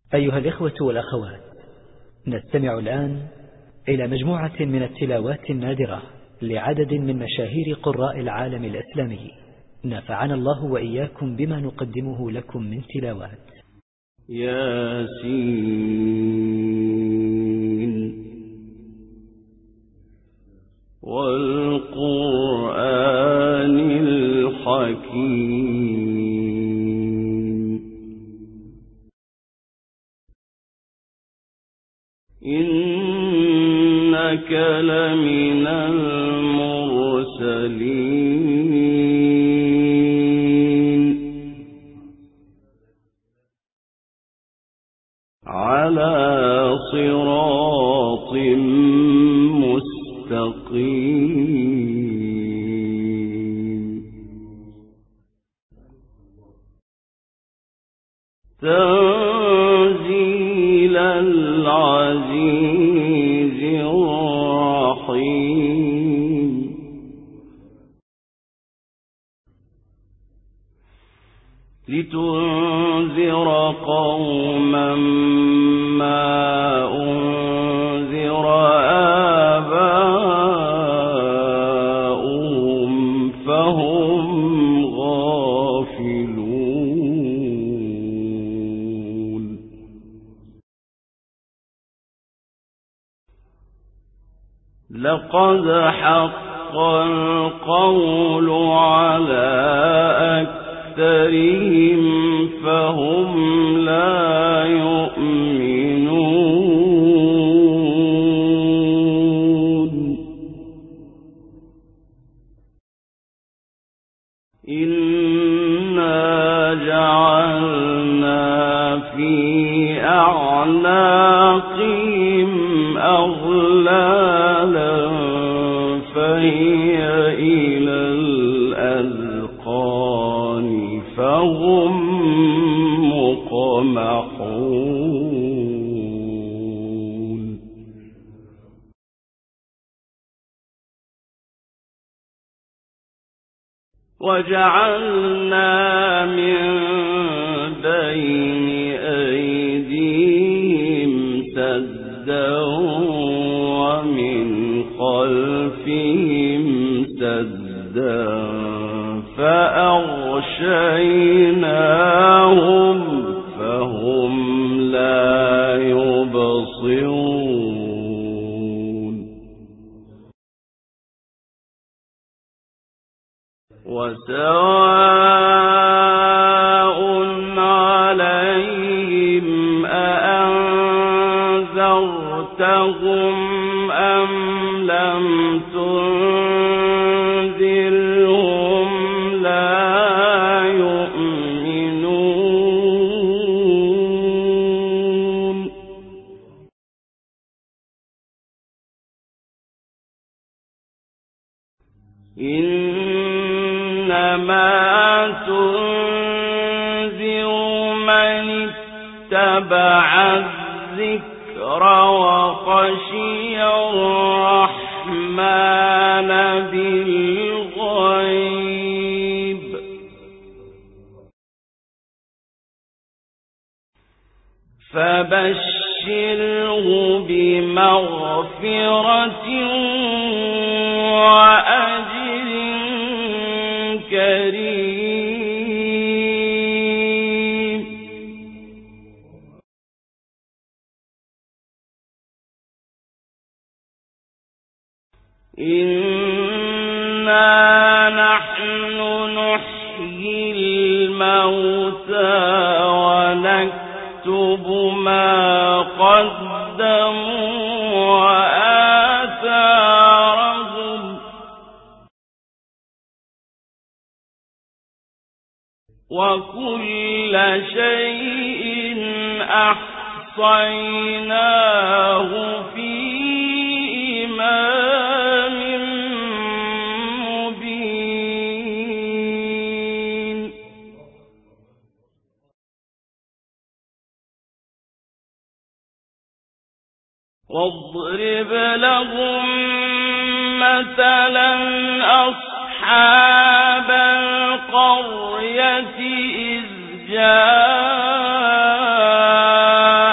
أيها الإخوة والأخوات، نستمع الآن إلى مجموعة من التلاوات النادرة لعدد من مشاهير قراء العالم الإسلامي، نفعنا الله وإياكم بما نقدمه لكم من تلاوات. ياسين والقرآن الحكيم، إنك لمن المرسلين على صراط مستقيم، تنزيل العزيز الرحيم، لتنذر قوما ما أنذر آباؤهم فهم غافلون. لقد حق القول على أكثرهم فهم لا يؤمنون. إنا جعلنا في أعناقهم أغلالا فهي إلى الأذقان فهم مقمحون. وجعلنا من بين أيديهم سدا ومن خلفهم سدا فأغشيناهم فهم لا يبصرون. وسواء عليهم أأنذرتهم أم لم تنذرهم لا يؤمنون. إنما تنذر من اتبع الذكر وخشي الرحمن بالغيب، فبشره بمغفرة وأجر كريم. إنا نحن نحيي الموتى ونكتب ما قدموا وآثارهم وكل شيء أحصيناه في إمام مبين. واضرب لهم مثلا أصحاب القرية إذ جاء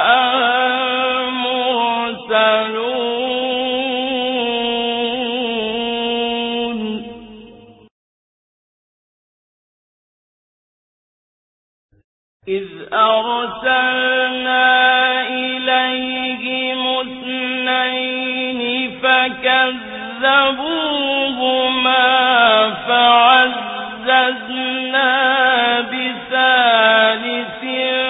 أرسلنا إليهم اثنين فكذبوهما فعززنا بثالث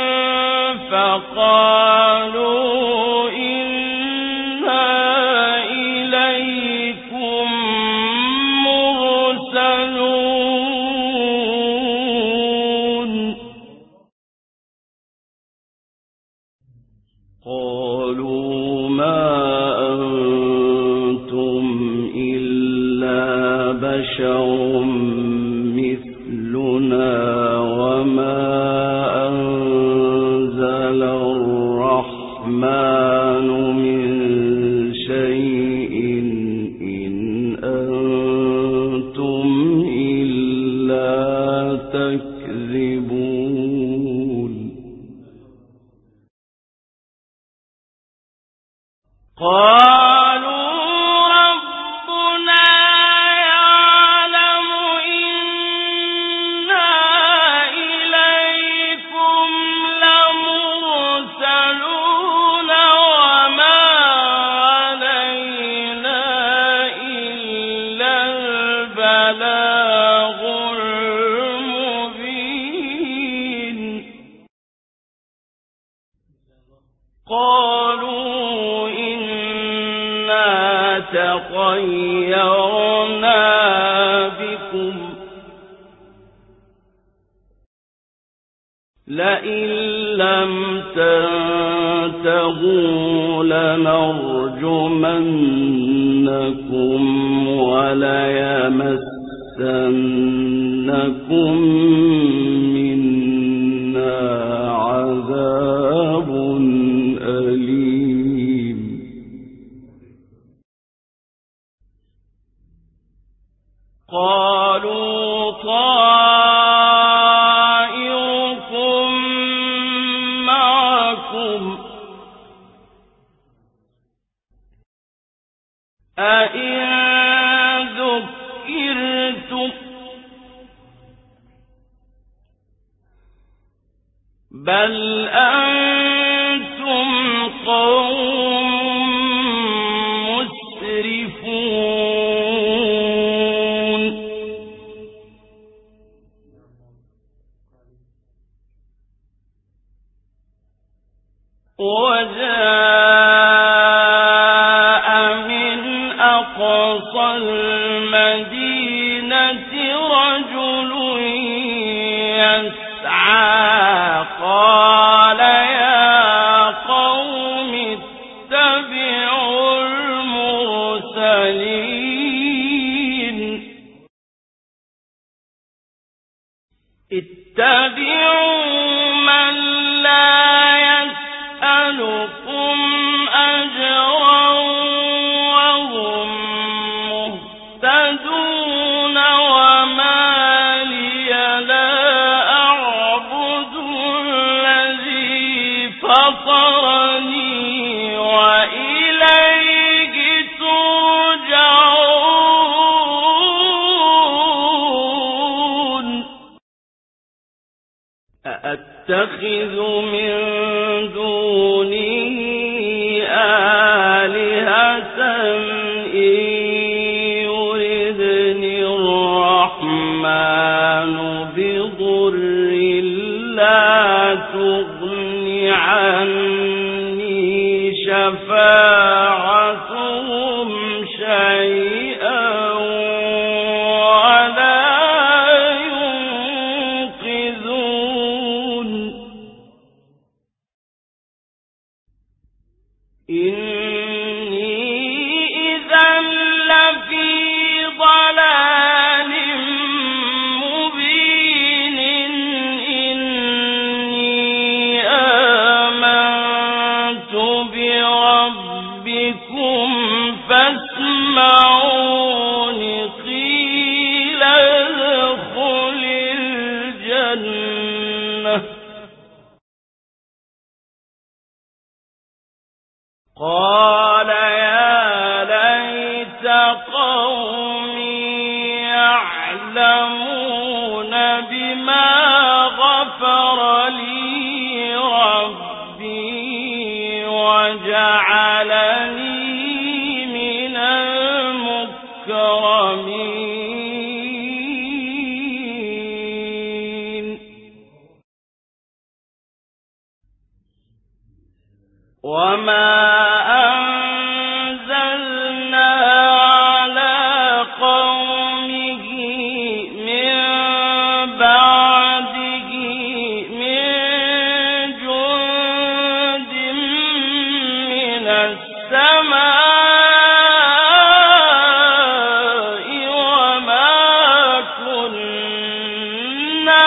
فقالوا إنا إليكم مرسلون قالوا ما أنتم إلا بشر مثلنا وما أنزل الرحمن من شيء إن أنتم إلا تكذبون قالوا ربنا يعلم إنا إليكم لمرسلون وما علينا إلا البلاغ المبين قالوا إنا تطيرنا بكم لئن لم تنتهوا لنرجمنكم وليمسنكم منا عذاب أليم قالوا طائركم معكم أئن ذكرتم بل أنتم قوم مسرفون وجاء من أقصى المدينة رجل يسعى قال يا قوم اتبعوا المرسلين اتبعوا من لا يسألكم أجرا وهم مهتدون وما لي لا أعبد الذي فطرني وإليه ترجعون أأتخذ من دونه آلهة إن يردني الرحمن بضر لا تغن عني شفاعتهم شيئا ولا ينقذون إني إذا لفي ضلال مبين إني آمنت بربكم فاسمعون قيل ادخل الجنة قال يا ليت قومي يعلمون بما غفر لي وما أنزلنا على قومه من بعده من جند من السماء وما كنا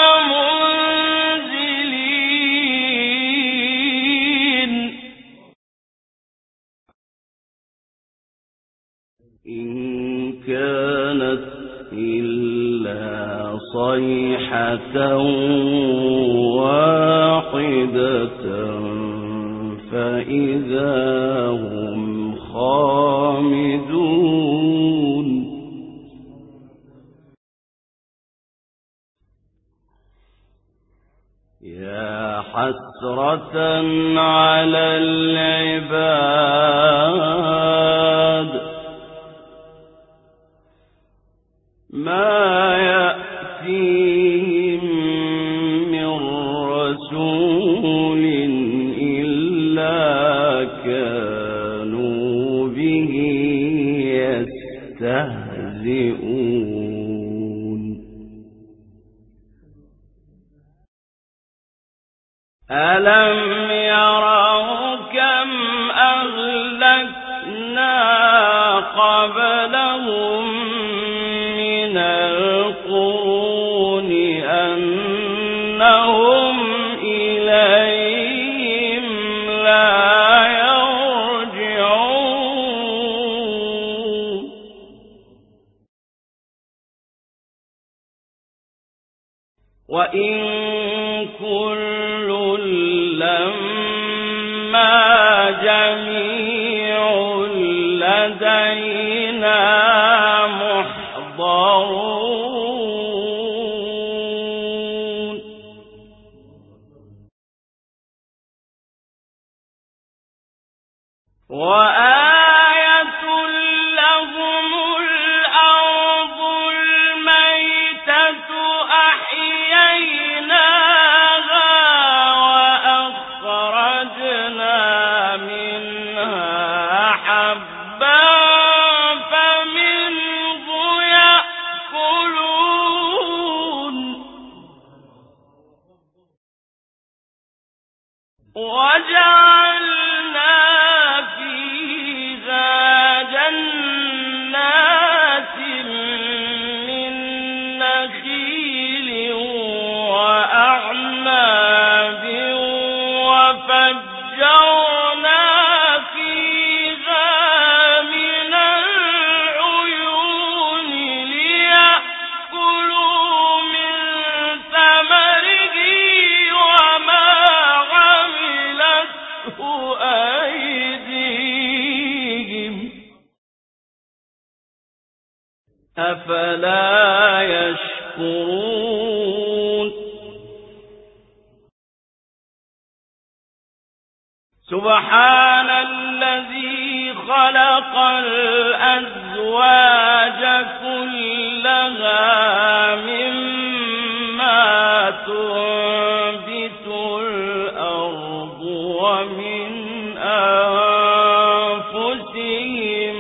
منزلين إن كانت إلا صيحة واحدة فإذا هم خامدون يا حسرة على العباد ما يأتيهم من رسول إلا كانوا به يستهزئون ألم يروا كم أهلكنا قبلهم من القرون أنهم إليهم لا يرجعون وإن كل لما جميع لدينا محضرون وآية لهم الأرض الميتة أحييناها وأخرجنا منها حبا فمنه يأكلون وجعلنا فيها جنات من نخيل وأعناب وفجرنا فيها من العيون ليأكلوا من ثمره وما عملته أيديهم أفلا يشكرون سبحان الذي خلق الأزواج كلها مما تنبت الأرض ومن أنفسهم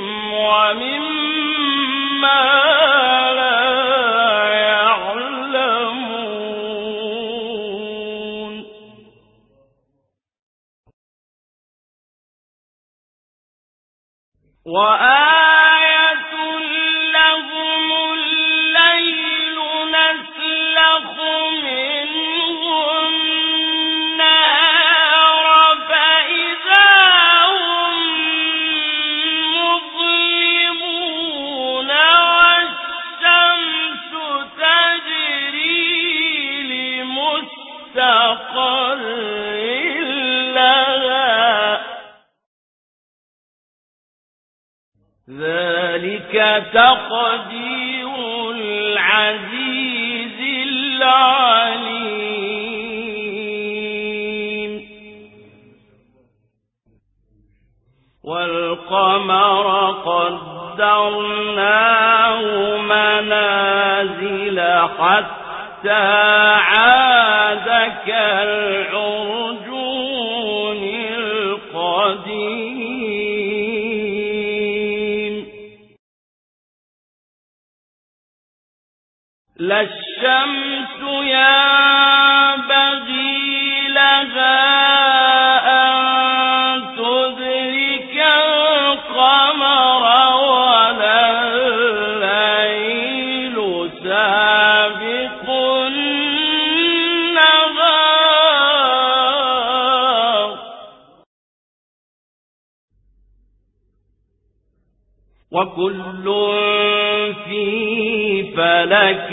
ومما لا يعلمون وآية لهم الليل نسلخ منه النهار فإذا هم مظلمون والشمس تجري لمستقر لها ذلك تقدير العزيز العليم والقمر قدرناه منازل حتى عاد كالعرجون القديم لا الشمس ينبغي لها أن تدرك القمر ولا الليل سابق النهار وكل في فلك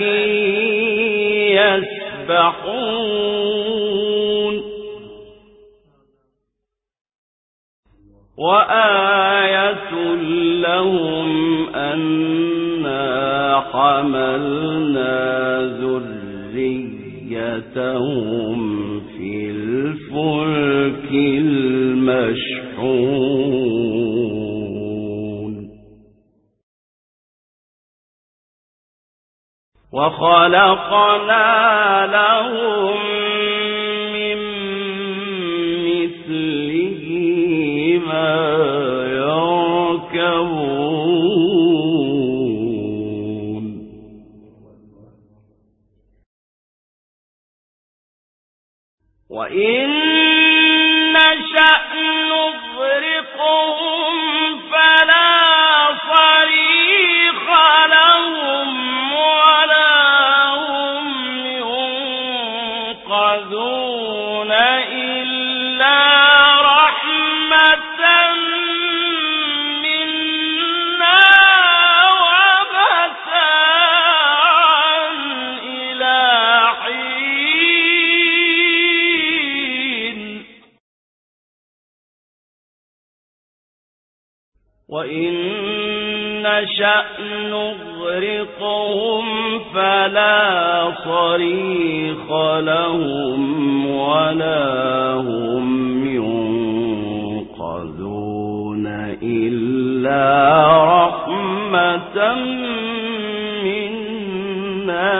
يسبحون وآية لهم أنا حملنا ذريتهم في الفلك المشحون وخلقنا لهم من مثله ما يركبون وإن نشأ نغرقهم فلا صريخ لهم ينقذون إلا رحمة منا ومتاعا إلى حين وإن نشأ نغرقهم فلا صريخ لهم ولا هم ينقذون إلا رحمة منا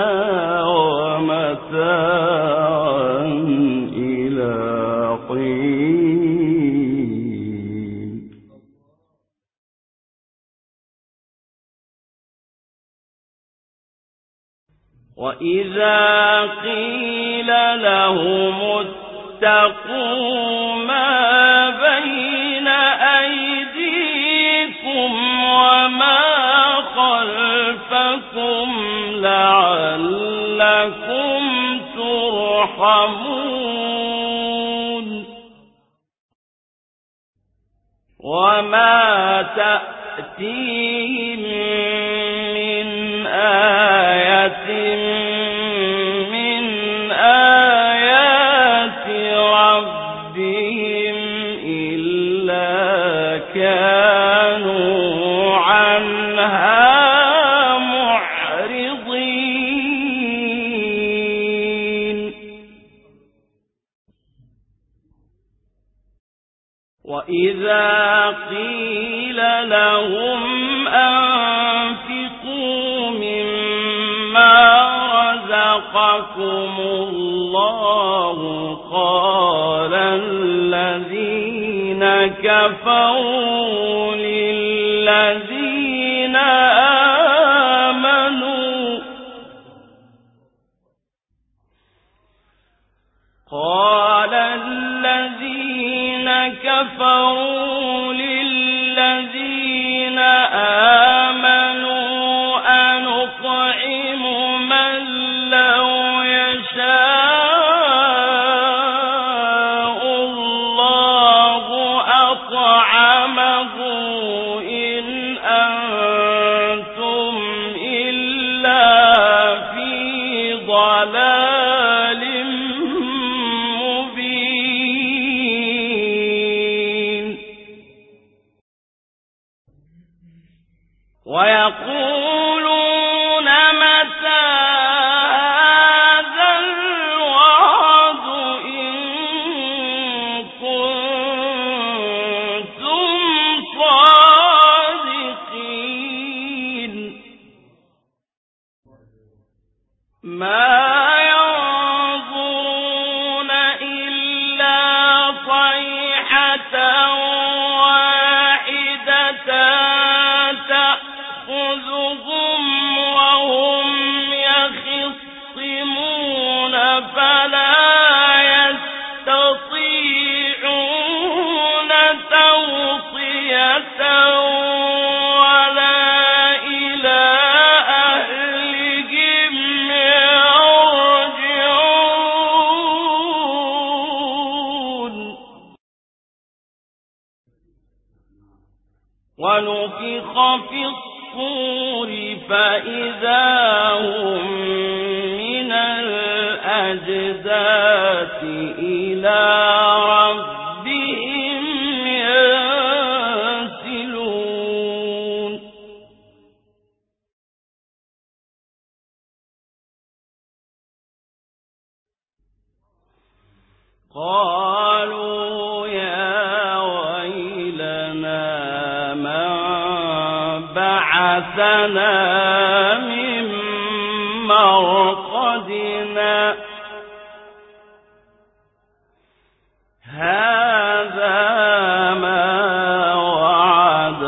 ومتاعا إلى حين وإذا قيل لهم اتقوا ما بين أيديكم وما خلفكم لعلكم ترحمون وما تأتيهم من آية من آيات ربهم إلا كانوا عنها معرضين وإذا قيل لهم أنفقوا مما رزقكم الله قال الذين كفروا للذين آمنوا أنطعم من لو يشاء الله أطعمه إن أنتم إلا في ضلال مبين ويقولون متى هذا الوعد إن كنتم صادقين ما ينظرون إلا صيحة واحدة تأخذهم ونفخ في الصور فإذا هم من الأجداث إلى ربهم ينسلون قالوا يا ويلنا من بعثنا من مرقدنا هذا ما وعد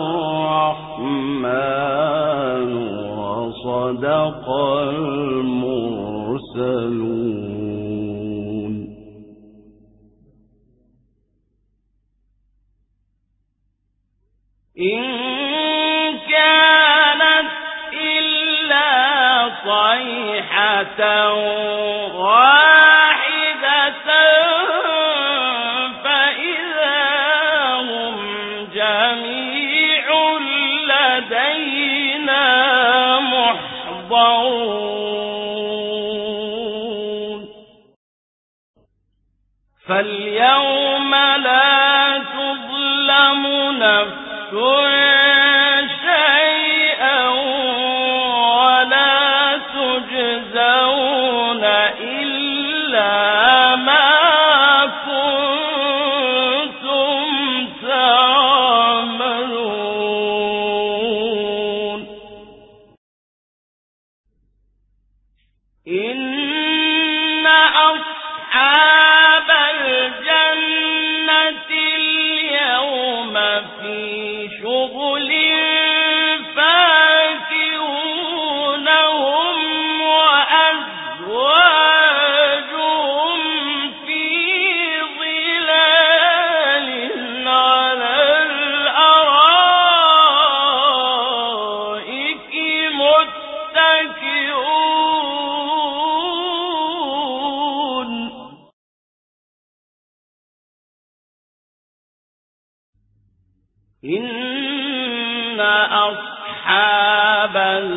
الرحمن وصدق المرسلون إن كانت إلا صيحة واحدة فإذا هم جميع لدينا محضرون فاليوم لا تظلم نفس شيئا ولا تجزون إلا ما كنتم تعملون إن أصحاب الجنة اليوم في شغل فاكهون هم وأزواجهم في ظلال على الأرائك متكئون إن أصحاب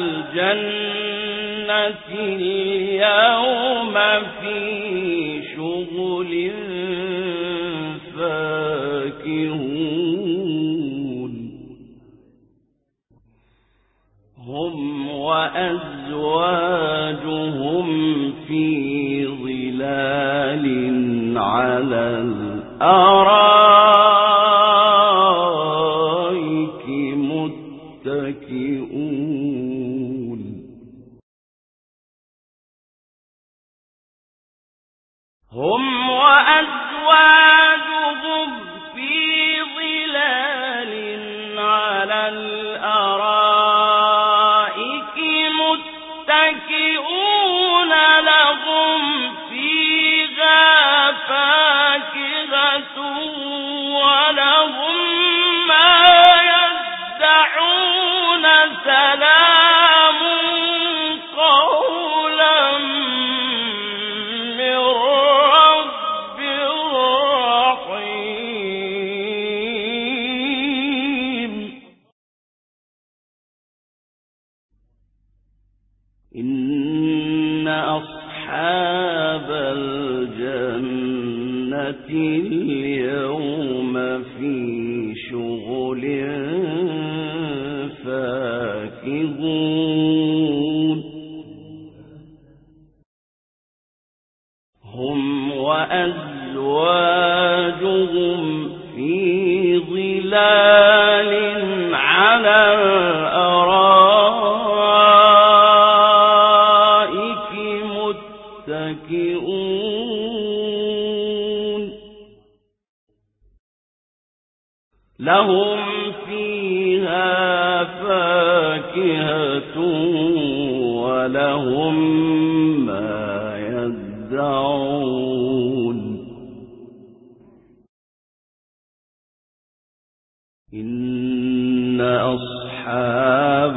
الجنة اليوم في شغل فاكهون هم وأزواجهم في ظلال على الأرائك متكئون هم وأزواجهم في ظلال على الأرائك متكئون لهم فيها فاكهة ولهم ما يدعون سلام قولا من رب رحيم إن أصحاب الجنة اليوم في شغل فاكهون هم وأزواجهم في ظلال على الأرائك متكئون لهم فيها فاكهة ولهم ما يدعون إن أصحاب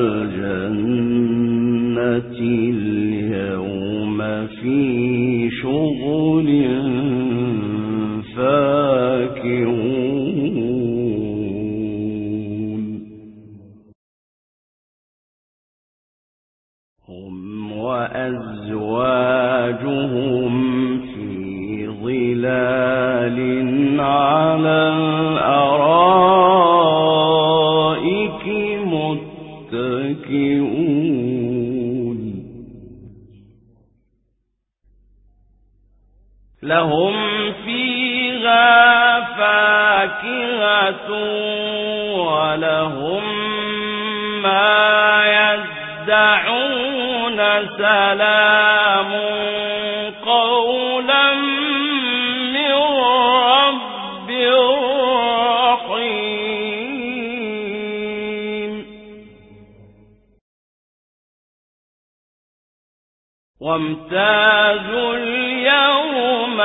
الجنة اليوم في شغل فاكهون لهم فيها فاكهة ولهم ما يدعون سلام قولا من رب رحيم وامتازوا اليوم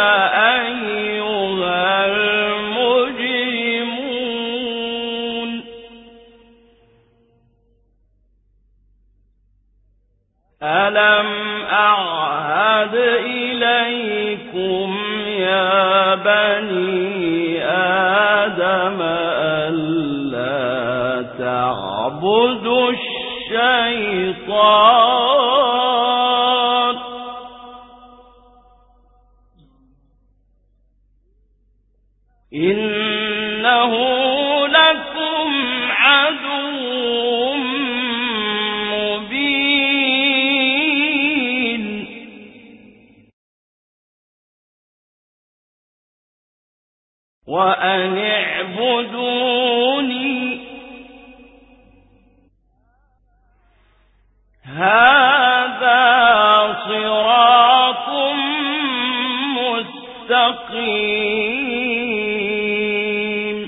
أيها المجرمون ألم أعهد إليكم يا بني آدم ألا تعبدوا الشيطان إنه لكم عدو مبين وأن اعبدوني هذا صراط مستقيم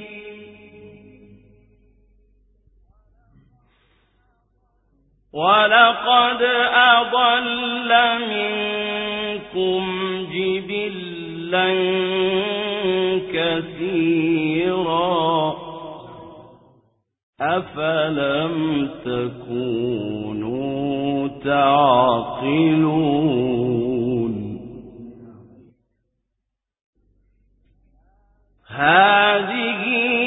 ولقد أضل منكم جبلا كثيرا أفلم تكونوا تعقلون هذه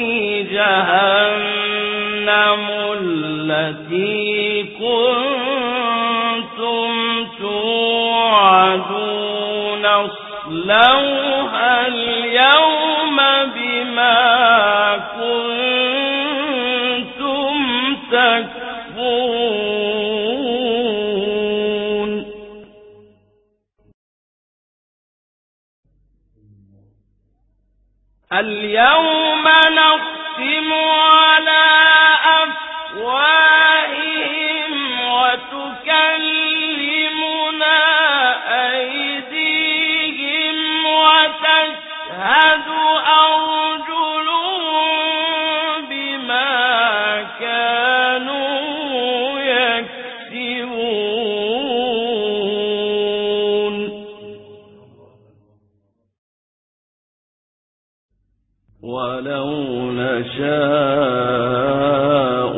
جهنم التي كنتم توعدون اصلوها اليوم بما كنتم تكفرون اليوم نختم على أفواههم وتكلمنا أيديهم وتشهد أرجلهم بما كانوا يكسبون ولو نشاء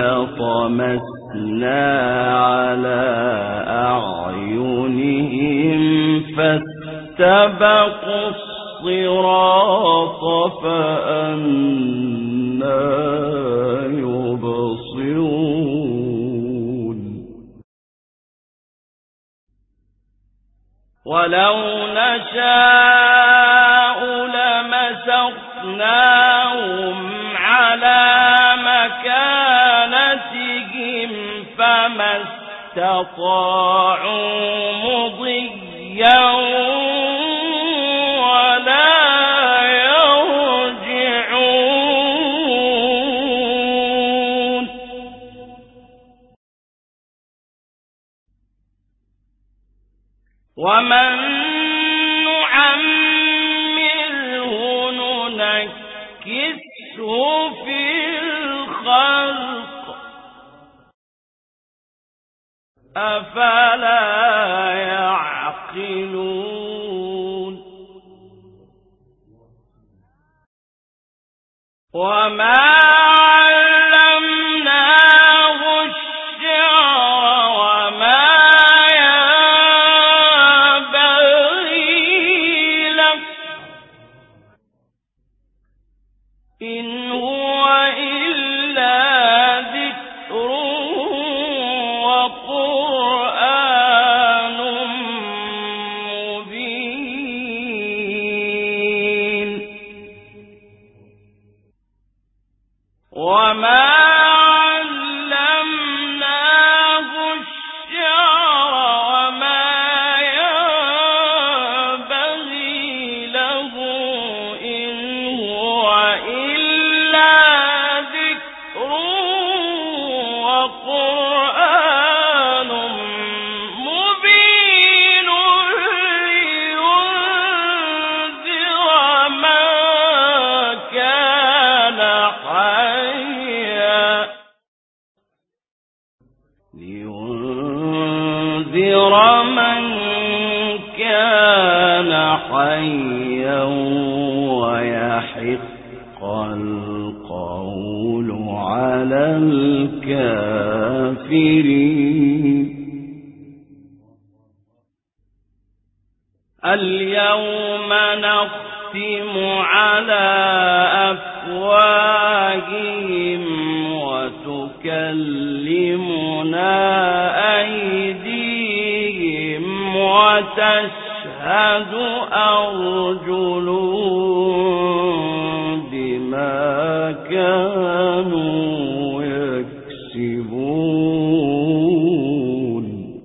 لطمسنا على أعينهم فاستبقوا الصراط فأنى يبصرون ولو نشاء لمسخناهم على مكانتهم فما استطاعوا مضيا ولا يرجعون ومن نعمره ننكسه في الخلق أفلا يعقلون وما علمناه الشعر وما ينبغي له إن هو إلا ذكر وقرآن مبين وما علمناه الشعر وما ينبغي القول على الكافرين. اليوم نختم على أفواههم وتكلمنا أيديهم وتشهد أرجلهم بما كانوا يكسبون.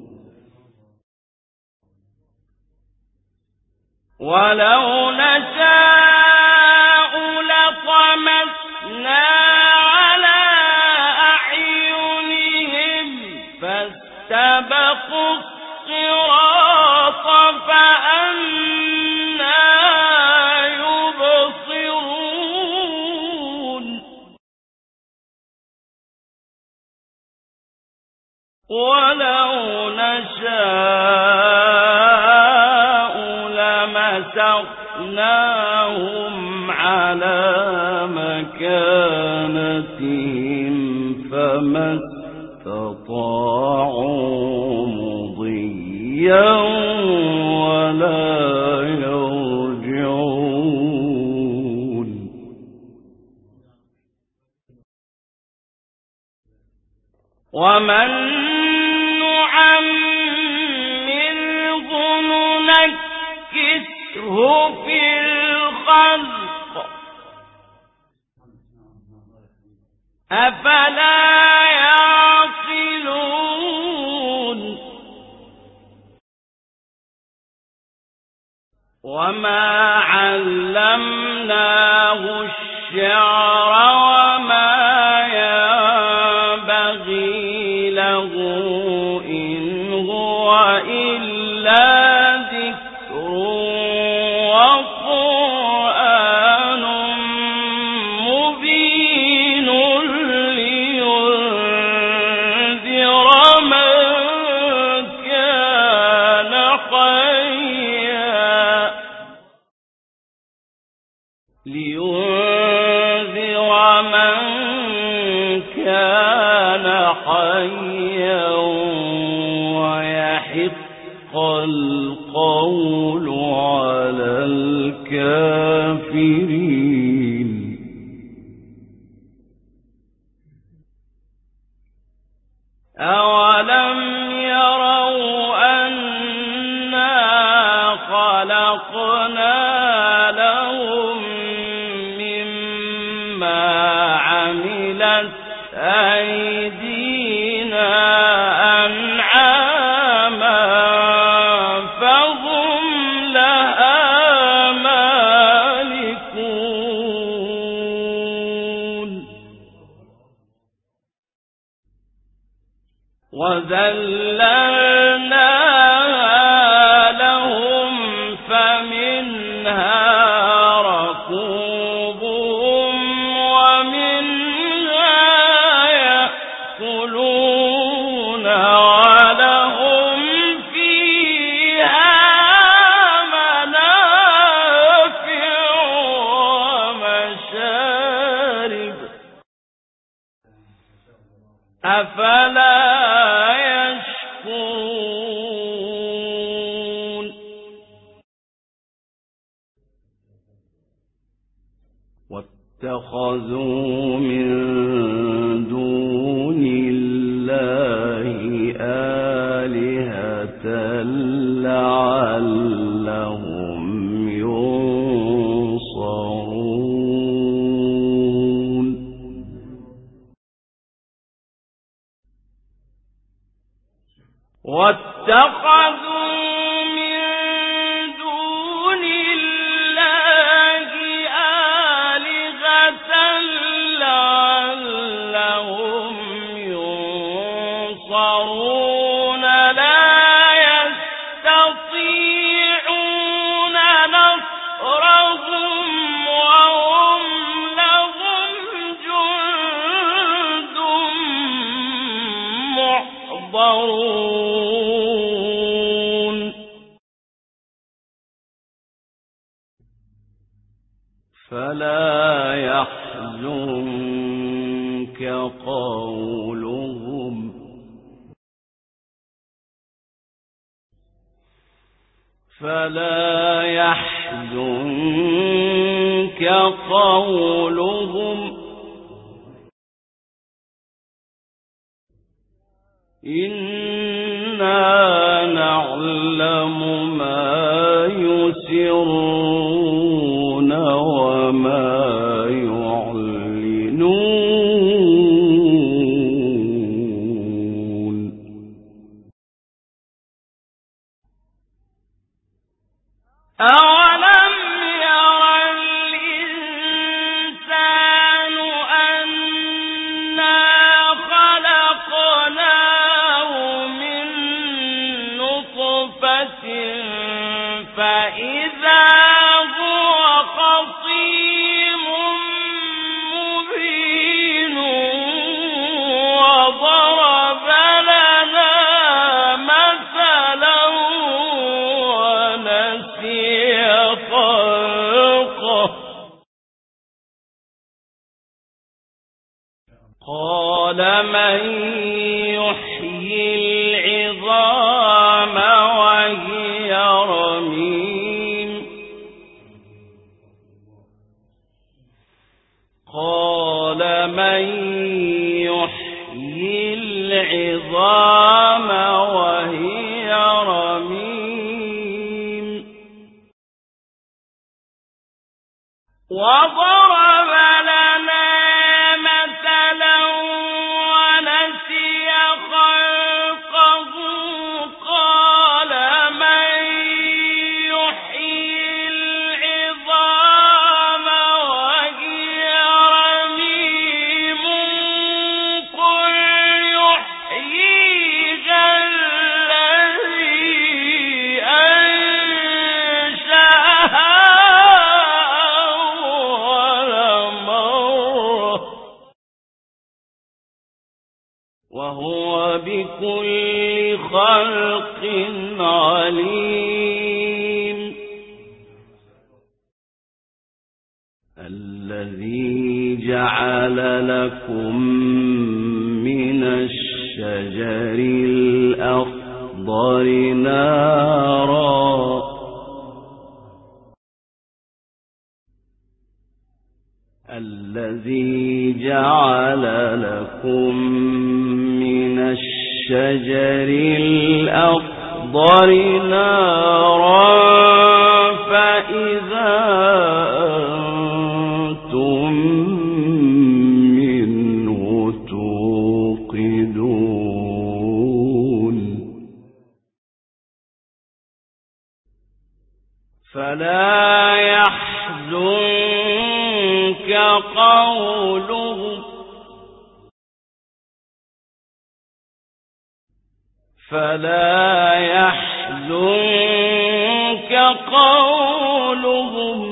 ولو نشاء لطمسنا على أعينهم فاستبقوا الصراط فأنى يبصرون. ولو نشاء لمسخناهم على مكانتهم فما استطاعوا مضيا ولا يرجعون. ومن نعمره ننكسه في الخلق أفلا يعقلون. وما علمناه الشعر وما ينبغي له إن هو إلا ذكر وقرآن مبين لينذر من كان حيا ويحق القول على الكافرين. أولم يروا أنا خلقنا لهم مما عملت أيدينا أنعاما فهم لها مالكون. وذللناها لهم فمنها ركوبهم ومنها يأكلون ولهم فيها منافع ومشارب أفلا يشكرون. واتخذوا من دون الله آلهة لعلهم ينصرون. واتخذوا من دون الله آلهة لعلهم ينصرون لا يستطيعون نصرهم وهم لهم جند محضرون. يحزنك قولهم فلا يحزنك قولهم إنا نعلم ما يسرون وما يعلنون أولم ير الإنسان أنا خلقناه من نطفة فإذا هو خصيم مبين وضرب لنا مثلا ونسي خلقه قال من يحيي العظام وهي رميم قال من يحيي العظام وهي رميم وضرب لنا مثلا ونسي خلقه قال من يحيي العظام وهي رميم قل يحييها الذي أنشأها وهو بكل خلق عليم الذي جعل لكم من الشجر الأخضر نارا الذي جعل لكم من الشجر الأخضر نارا فإذا أنتم منه توقدون فلا يحزنك قولهم فلا يحزنك قولهم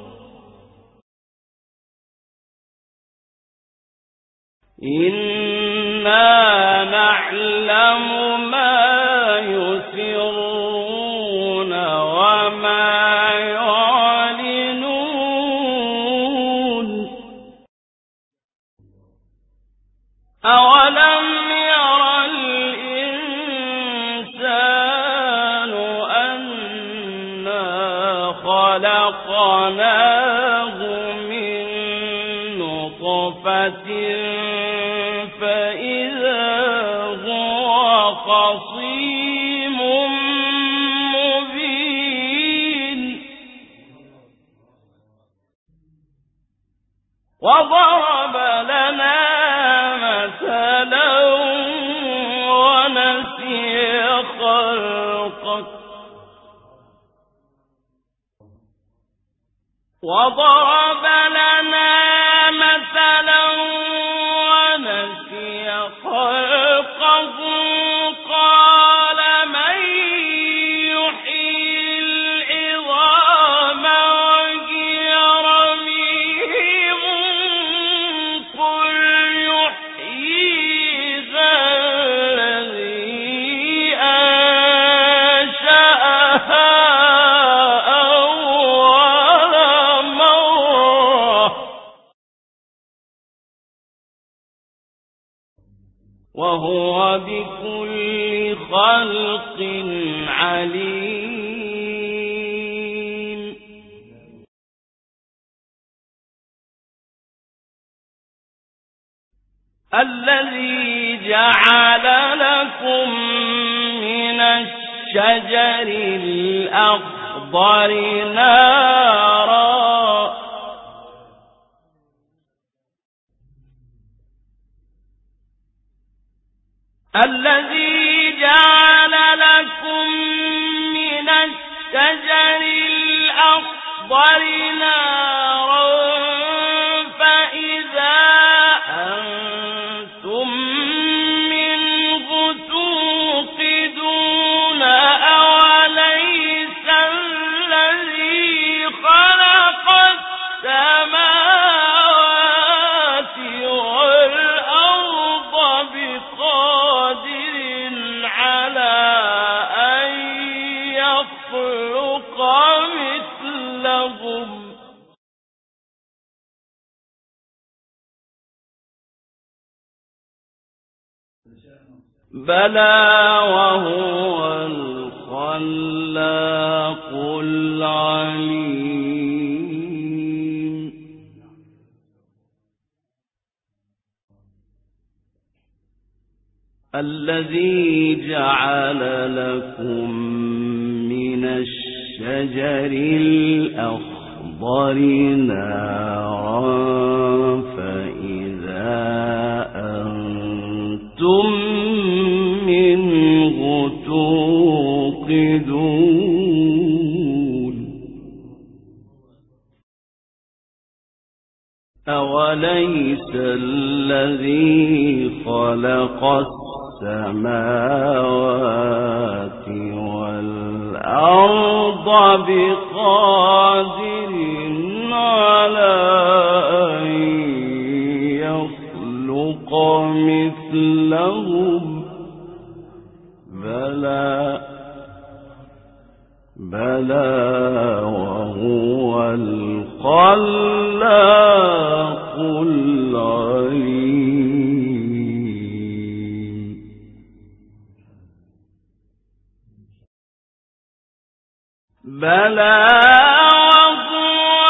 إنا نعلم ما يسرون وما يعلنون أولم ير الإنسان أنا خلقناه من نطفة فإذا هو خصيم مبين وضرب لنا مثلا ونسي خلقه وضرب لنا مثلا ونسي خلقه قال من يحيي العظام وهي رميم قل يحييها الذي أنشأها أول مرة وهو بكل خلق عليم. الذي جعل لكم من الشجر الأخضر نارا الذي جعل لكم من الشجر الأخضر نارا فإذا أنتم منه توقدون أوليس الذي خلق السماوات والأرض بقادر على أن يخلق مثلهم بلى وهو الخلاق العليم. الذي جعل لكم من الشجر الأخضر نارا فإذا أنتم منه توقدون أوليس الذي خلق السماوات والأرض بقادر على أن يخلق مثلهم بلى وهو الخلاق العليم. بلى وهو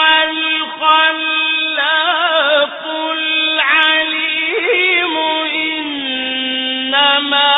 الخلاق العليم. إنما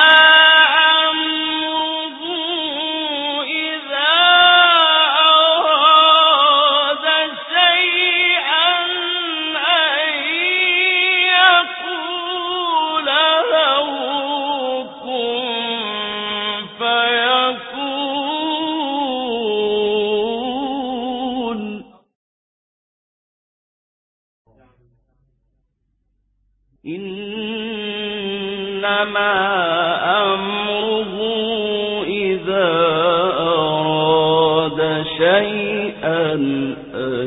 أمره إذا أراد شيئا أن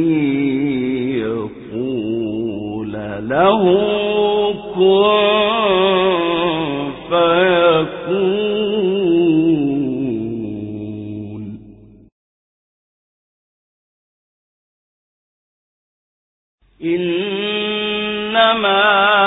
يقول له كن فيكون. إنما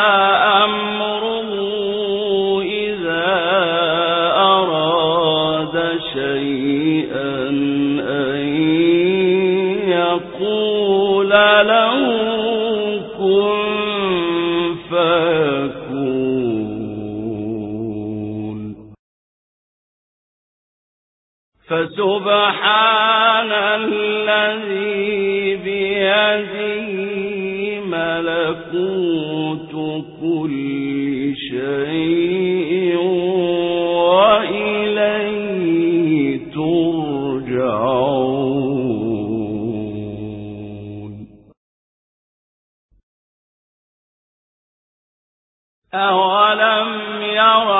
فسبحان الذي بيده ملكوت كل شيء وإليه ترجعون. أولم ير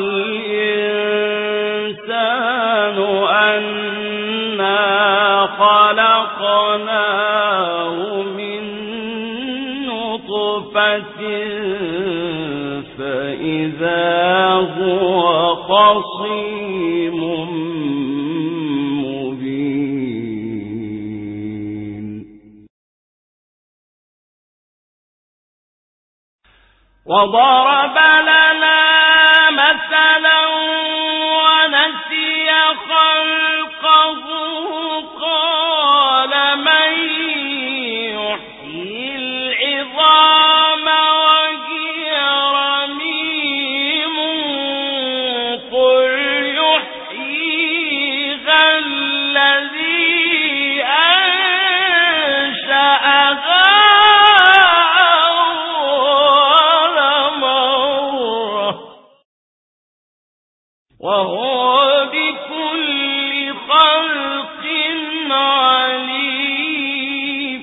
الإنسان أنا خلقناه من نطفة فإذا هو خصيم مبين. وضرب لنا وهو بكل خلق عليم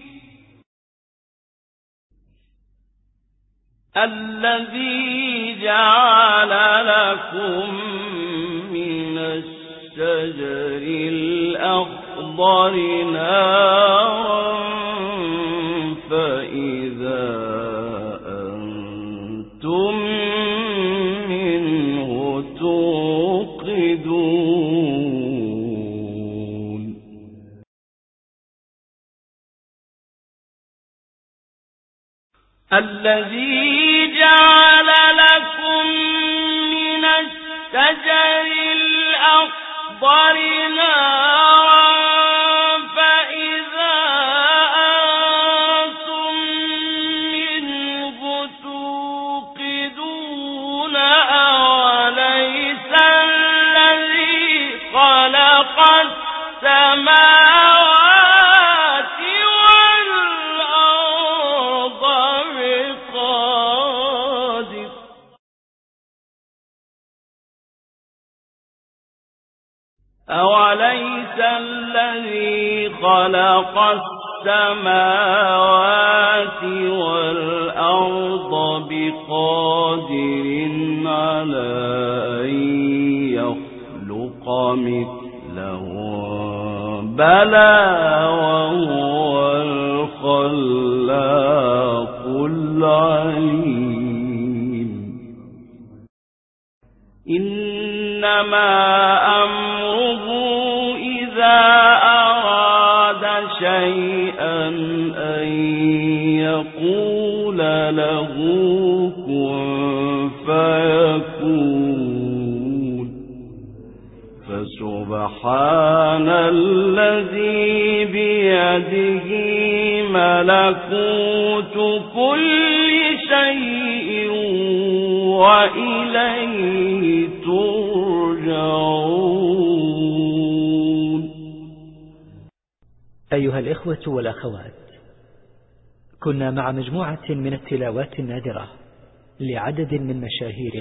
الذي جعل لكم من الشجر الأخضر نارا فإذا أنتم منه توقدون الذي جعل لكم من الشجر الأخضر نارا فإذا أنتم منه توقدون أوليس الذي خلق السماوات والأرض بقادر أوليس الذي خلق السماوات والأرض بقادر على أن يخلق مثلهم بلى وهو الخلاق العليم إنما أمره إذا أراد شيئا أن يقول له كن فيكون فسبحان الذي بيده ملكوت كل شيء وإليه ترجعون. أيها الإخوة والأخوات، كنا مع مجموعة من التلاوات النادرة لعدد من مشاهير